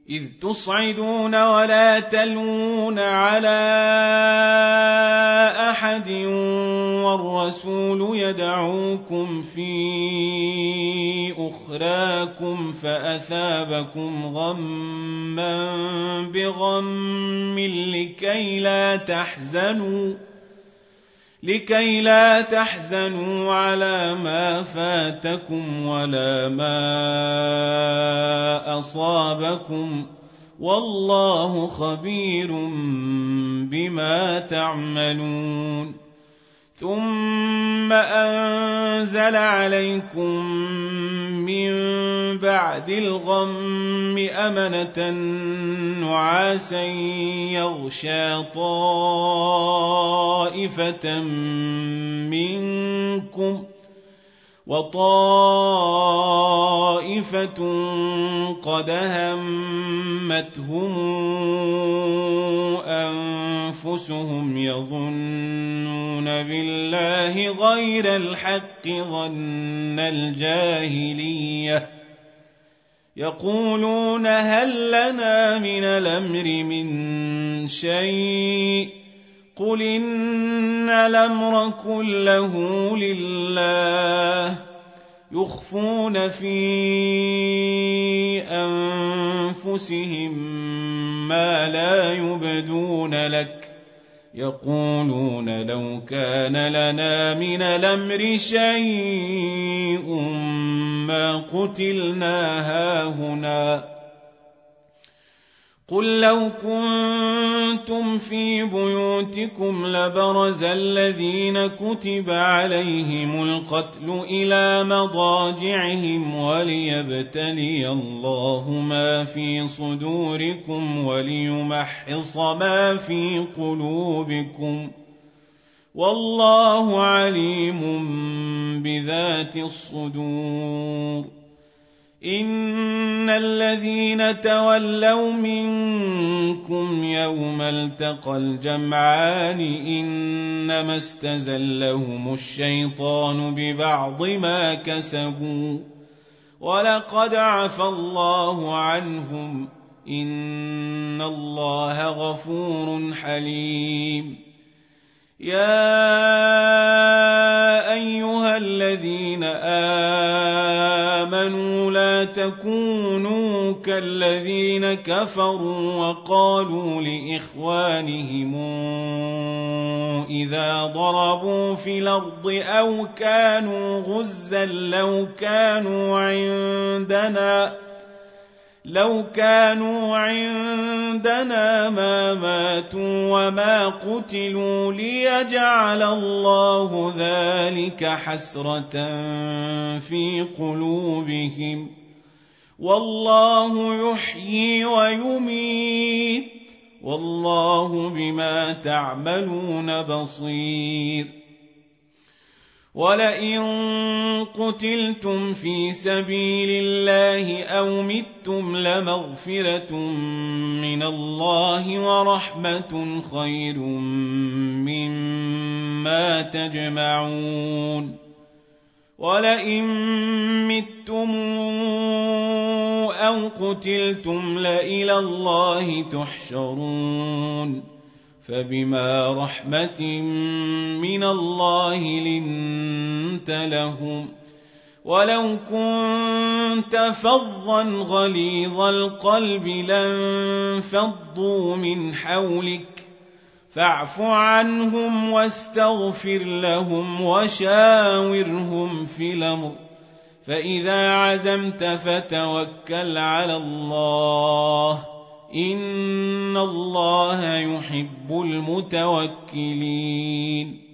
إذ تصعدون ولا تلوون على أحد والرسول يدعوكم في أخراكم فأثابكم غما بغم لكي لا تحزنوا على ما فاتكم ولا ما أصابكم والله خبير بما تعملون ثم أنزل عليكم من بعد الغم أمنة نعاسا يغشى طائفة منكم وطائفة قد همتهم أنفسهم يظنون بالله غير الحق ظن الجاهلية يقولون هل لنا من الأمر من شيء قل إن الأمر كله لله يخفون في أنفسهم ما لا يبدون لك يقولون لو كان لنا من الأمر شيء ما قتلنا هاهنا قل لو كنتم في بيوتكم لبرز الذين كتب عليهم القتل إلى مضاجعهم وليبتلي الله ما في صدوركم وليمحص ما في قلوبكم والله عليم بذات الصدور إن الذين تولوا منكم يوم التقى الجمعان إنما استزلهم الشيطان ببعض ما كسبوا ولقد عفى الله عنهم إن الله غفور حليم يا أيها الذين آمنوا لا تكونوا كالذين كفروا وقالوا لإخوانهم إذا ضربوا في الأرض أو كانوا غزا لو كانوا عندنا ما ماتوا وما قتلوا ليجعل الله ذلك حسرة في قلوبهم والله يحيي ويميت والله بما تعملون بصير ولئن قتلتم في سبيل الله أو متم لمغفرة من الله ورحمة خير مما تجمعون ولئن متم أو قتلتم لإلى الله تحشرون فبما رحمة من الله لنت لهم ولو كنت فظا غليظ القلب لانفضوا من حولك فاعف عنهم واستغفر لهم وشاورهم في الأمر فإذا عزمت فتوكل على الله إن الله يحب المتوكلين